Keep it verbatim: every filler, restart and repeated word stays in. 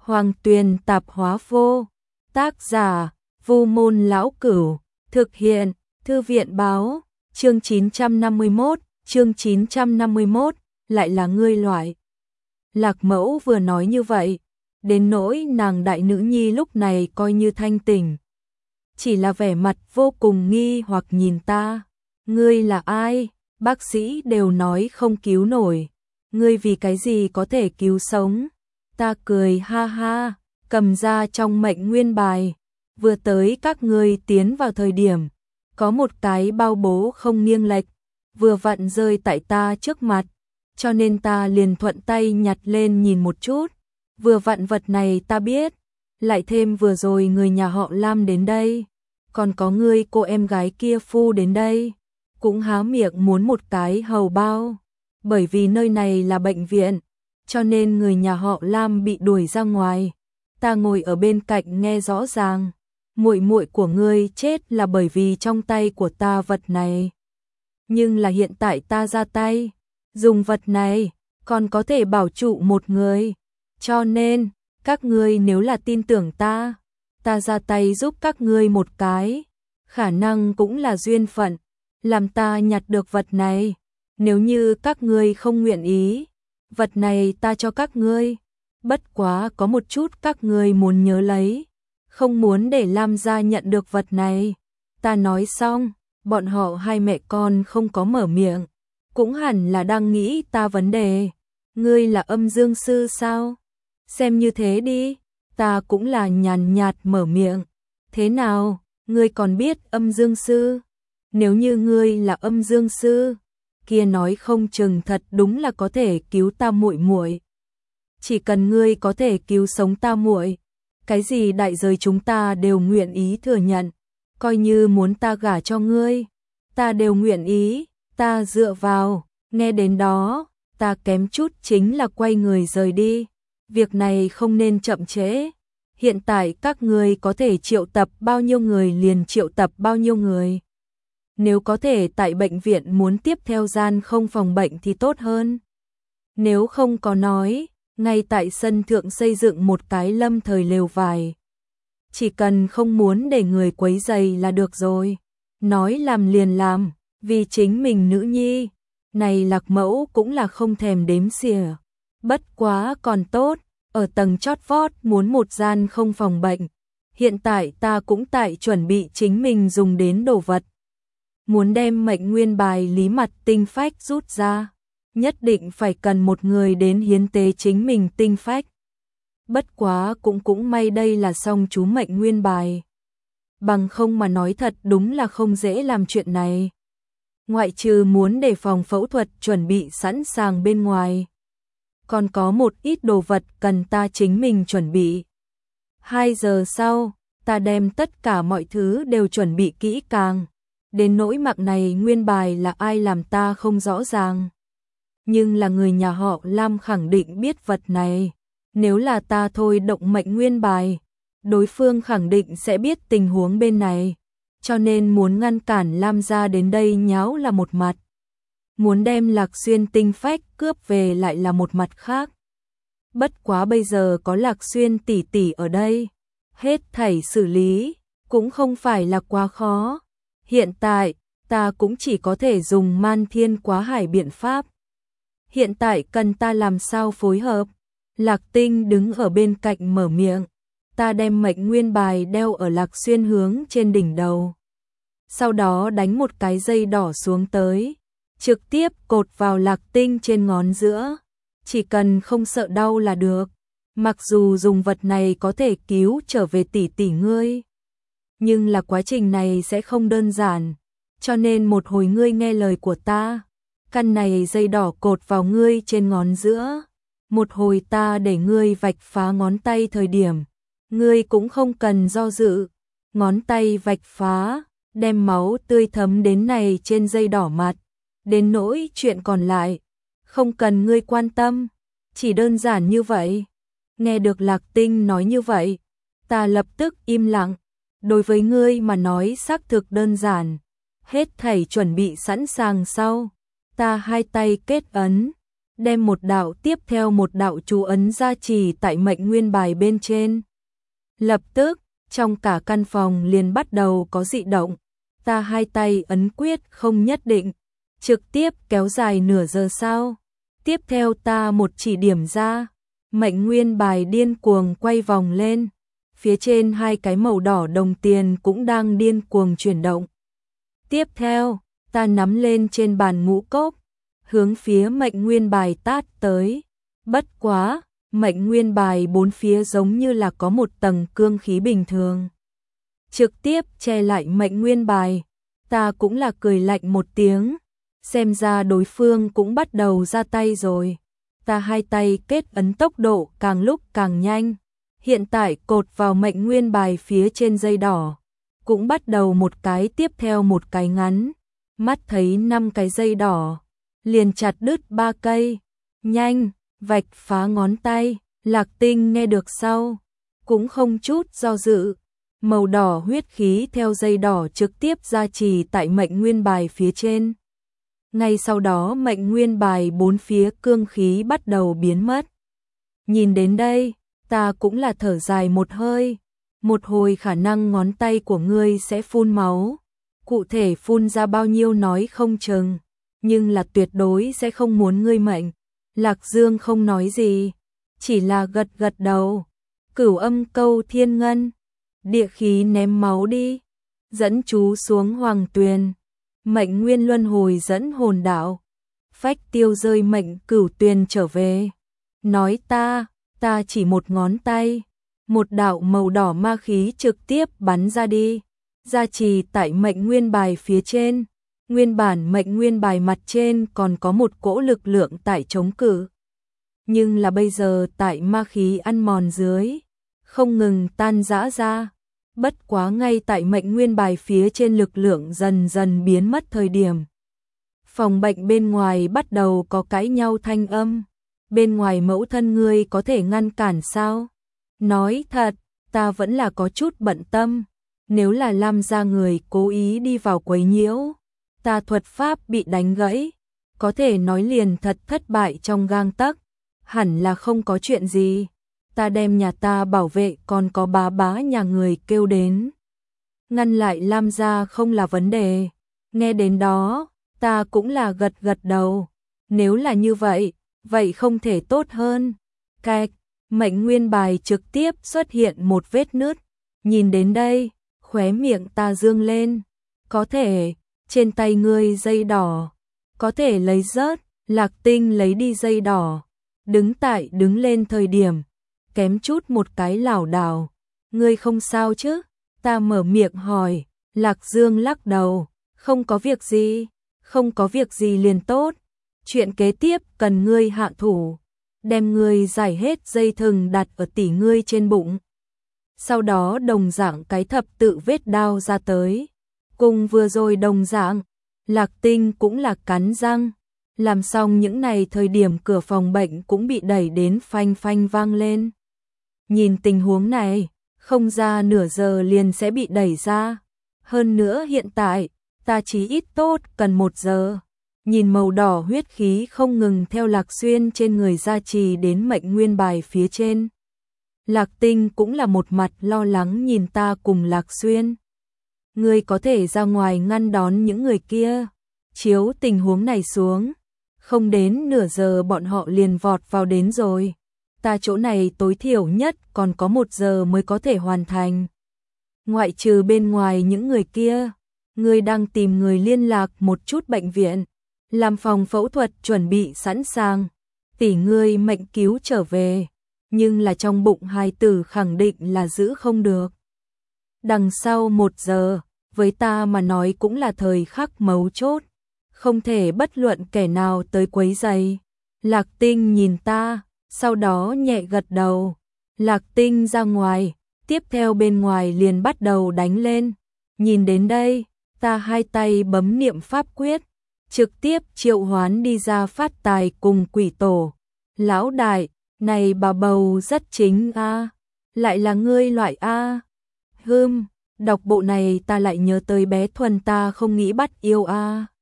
Hoàng Tuyền Tạp Hóa Vô. Tác giả: Vu Môn Lão Cửu. Thực hiện: Thư viện báo. Chương chín trăm năm mươi mốt, chương chín trăm năm mươi mốt, lại là ngươi loại. Lạc Mẫu vừa nói như vậy, đến nỗi nàng đại nữ nhi lúc này coi như thanh tỉnh. Chỉ là vẻ mặt vô cùng nghi hoặc nhìn ta. Ngươi là ai? Bác sĩ đều nói không cứu nổi. Ngươi vì cái gì có thể cứu sống? Ta cười ha ha, cầm ra trong mệnh nguyên bài. Vừa tới các ngươi tiến vào thời điểm, có một cái bao bố không nghiêng lệch, vừa vặn rơi tại ta trước mặt, cho nên ta liền thuận tay nhặt lên nhìn một chút. Vừa vặn vật này ta biết, lại thêm vừa rồi người nhà họ Lam đến đây, còn có ngươi cô em gái kia phu đến đây, cũng há miệng muốn một cái hầu bao. Bởi vì nơi này là bệnh viện, cho nên người nhà họ Lam bị đuổi ra ngoài. Ta ngồi ở bên cạnh nghe rõ ràng, muội muội của ngươi chết là bởi vì trong tay của ta vật này. Nhưng là hiện tại ta ra tay, dùng vật này, còn có thể bảo trụ một người. Cho nên, các ngươi nếu là tin tưởng ta, ta ra tay giúp các ngươi một cái, khả năng cũng là duyên phận, làm ta nhặt được vật này. Nếu như các ngươi không nguyện ý, vật này ta cho các ngươi. Bất quá có một chút các ngươi muốn nhớ lấy, không muốn để Lam gia nhận được vật này. Ta nói xong, bọn họ hai mẹ con không có mở miệng, cũng hẳn là đang nghĩ ta vấn đề. Ngươi là âm dương sư sao? Xem như thế đi. Ta cũng là nhàn nhạt mở miệng. Thế nào, ngươi còn biết âm dương sư? Nếu như ngươi là âm dương sư, kia nói không chừng thật đúng là có thể cứu ta muội muội. Chỉ cần ngươi có thể cứu sống ta muội, cái gì đại giới chúng ta đều nguyện ý thừa nhận. Coi như muốn ta gả cho ngươi, ta đều nguyện ý. Ta dựa vào. Nghe đến đó, ta kém chút chính là quay người rời đi. Việc này không nên chậm trễ. Hiện tại các ngươi có thể triệu tập bao nhiêu người liền triệu tập bao nhiêu người. Nếu có thể tại bệnh viện muốn tiếp theo gian không phòng bệnh thì tốt hơn. Nếu không có nói, ngay tại sân thượng xây dựng một cái lâm thời lều vải. Chỉ cần không muốn để người quấy rầy là được rồi. Nói làm liền làm, vì chính mình nữ nhi. Này Lạc Mẫu cũng là không thèm đếm xỉa. Bất quá còn tốt, ở tầng chót vót muốn một gian không phòng bệnh. Hiện tại ta cũng tại chuẩn bị chính mình dùng đến đồ vật. Muốn đem mệnh nguyên bài lý mặt tinh phách rút ra, nhất định phải cần một người đến hiến tế chính mình tinh phách. Bất quá cũng cũng may đây là xong chú mệnh nguyên bài. Bằng không mà nói thật đúng là không dễ làm chuyện này. Ngoại trừ muốn để phòng phẫu thuật chuẩn bị sẵn sàng bên ngoài, còn có một ít đồ vật cần ta chính mình chuẩn bị. Hai giờ sau, ta đem tất cả mọi thứ đều chuẩn bị kỹ càng. Đến nỗi mặc này nguyên bài là ai làm ta không rõ ràng. Nhưng là người nhà họ Lam khẳng định biết vật này. Nếu là ta thôi động mệnh nguyên bài, đối phương khẳng định sẽ biết tình huống bên này. Cho nên muốn ngăn cản Lam gia đến đây nháo là một mặt. Muốn đem Lạc Xuyên tinh phách cướp về lại là một mặt khác. Bất quá bây giờ có Lạc Xuyên tỷ tỷ ở đây, hết thảy xử lý cũng không phải là quá khó. Hiện tại, ta cũng chỉ có thể dùng man thiên quá hải biện pháp. Hiện tại cần ta làm sao phối hợp? Lạc Tinh đứng ở bên cạnh mở miệng. Ta đem mệnh nguyên bài đeo ở Lạc Xuyên hướng trên đỉnh đầu. Sau đó đánh một cái dây đỏ xuống tới, trực tiếp cột vào Lạc Tinh trên ngón giữa. Chỉ cần không sợ đau là được. Mặc dù dùng vật này có thể cứu trở về tỷ tỷ ngươi, nhưng là quá trình này sẽ không đơn giản. Cho nên một hồi ngươi nghe lời của ta, căn này dây đỏ cột vào ngươi trên ngón giữa. Một hồi ta để ngươi vạch phá ngón tay thời điểm, ngươi cũng không cần do dự. Ngón tay vạch phá, đem máu tươi thấm đến này trên dây đỏ mặt. Đến nỗi chuyện còn lại, không cần ngươi quan tâm. Chỉ đơn giản như vậy. Nghe được Lạc Tinh nói như vậy, ta lập tức im lặng. Đối với ngươi mà nói xác thực đơn giản. Hết thảy chuẩn bị sẵn sàng sau, ta hai tay kết ấn, đem một đạo tiếp theo một đạo chú ấn gia trì tại mệnh nguyên bài bên trên. Lập tức, trong cả căn phòng liền bắt đầu có dị động, ta hai tay ấn quyết không nhất định, trực tiếp kéo dài nửa giờ sau. Tiếp theo ta một chỉ điểm ra, mệnh nguyên bài điên cuồng quay vòng lên, phía trên hai cái màu đỏ đồng tiền cũng đang điên cuồng chuyển động. Tiếp theo, ta nắm lên trên bàn ngũ cốc, hướng phía mệnh nguyên bài tát tới. Bất quá, mệnh nguyên bài bốn phía giống như là có một tầng cương khí bình thường, trực tiếp che lại mệnh nguyên bài. Ta cũng là cười lạnh một tiếng, xem ra đối phương cũng bắt đầu ra tay rồi. Ta hai tay kết ấn tốc độ càng lúc càng nhanh, hiện tại cột vào mệnh nguyên bài phía trên dây đỏ, cũng bắt đầu một cái tiếp theo một cái ngắn, mắt thấy năm cái dây đỏ, liền chặt đứt ba cây, nhanh, vạch phá ngón tay. Lạc Tinh nghe được sau, cũng không chút do dự, màu đỏ huyết khí theo dây đỏ trực tiếp gia trì tại mệnh nguyên bài phía trên. Ngay sau đó mệnh nguyên bài bốn phía cương khí bắt đầu biến mất. Nhìn đến đây, ta cũng là thở dài một hơi, một hồi khả năng ngón tay của ngươi sẽ phun máu, cụ thể phun ra bao nhiêu nói không chừng, nhưng là tuyệt đối sẽ không muốn ngươi mệnh. Lạc Dương không nói gì, chỉ là gật gật đầu. Cửu âm câu thiên ngân, địa khí ném máu đi, dẫn chú xuống hoàng tuyền, mệnh nguyên luân hồi dẫn hồn đạo, phách tiêu rơi mệnh cửu tuyền trở về. Nói ta, ta chỉ một ngón tay, một đạo màu đỏ ma khí trực tiếp bắn ra đi, gia trì tại mệnh nguyên bài phía trên. Nguyên bản mệnh nguyên bài mặt trên còn có một cỗ lực lượng tại chống cự, nhưng là bây giờ tại ma khí ăn mòn dưới, không ngừng tan rã ra. Bất quá ngay tại mệnh nguyên bài phía trên lực lượng dần dần biến mất thời điểm, phòng bệnh bên ngoài bắt đầu có cãi nhau thanh âm. Bên ngoài mẫu thân ngươi có thể ngăn cản sao? Nói thật, ta vẫn là có chút bận tâm, nếu là Lam gia người cố ý đi vào quấy nhiễu, ta thuật pháp bị đánh gãy, có thể nói liền thật thất bại trong gang tấc. Hẳn là không có chuyện gì, ta đem nhà ta bảo vệ còn có bá bá nhà người kêu đến, ngăn lại Lam gia không là vấn đề. Nghe đến đó, ta cũng là gật gật đầu, nếu là như vậy, vậy không thể tốt hơn. Cạch, mệnh nguyên bài trực tiếp xuất hiện một vết nứt, nhìn đến đây, khóe miệng ta dương lên, có thể, trên tay ngươi dây đỏ, có thể lấy rớt. Lạc Tinh lấy đi dây đỏ, đứng tại đứng lên thời điểm, kém chút một cái lảo đảo. Ngươi không sao chứ? Ta mở miệng hỏi. Lạc Dương lắc đầu, không có việc gì, không có việc gì liền tốt. Chuyện kế tiếp cần ngươi hạ thủ, đem ngươi giải hết dây thừng đặt ở tỉ ngươi trên bụng. Sau đó đồng dạng cái thập tự vết đao ra tới, cùng vừa rồi đồng dạng. Lạc Tinh cũng là cắn răng. Làm xong những này thời điểm cửa phòng bệnh cũng bị đẩy đến phanh phanh vang lên. Nhìn tình huống này, không ra nửa giờ liền sẽ bị đẩy ra. Hơn nữa hiện tại, ta chỉ ít tốt cần một giờ. Nhìn màu đỏ huyết khí không ngừng theo Lạc Xuyên trên người gia trì đến mệnh nguyên bài phía trên. Lạc Tinh cũng là một mặt lo lắng nhìn ta cùng Lạc Xuyên. Ngươi có thể ra ngoài ngăn đón những người kia. Chiếu tình huống này xuống, không đến nửa giờ bọn họ liền vọt vào đến rồi. Ta chỗ này tối thiểu nhất còn có một giờ mới có thể hoàn thành. Ngoại trừ bên ngoài những người kia, ngươi đang tìm người liên lạc một chút bệnh viện, làm phòng phẫu thuật chuẩn bị sẵn sàng. Tỷ ngươi mệnh cứu trở về, nhưng là trong bụng hài tử khẳng định là giữ không được. Đằng sau một giờ, với ta mà nói cũng là thời khắc mấu chốt, không thể bất luận kẻ nào tới quấy rầy. Lạc Tinh nhìn ta, sau đó nhẹ gật đầu. Lạc Tinh ra ngoài, tiếp theo bên ngoài liền bắt đầu đánh lên. Nhìn đến đây, ta hai tay bấm niệm pháp quyết, trực tiếp triệu hoán đi ra phát tài cùng quỷ tổ. Lão đại, này bà bầu rất chính a, lại là ngươi loại a. Hừm, đọc bộ này ta lại nhớ tới bé Thuần ta không nghĩ bắt yêu a.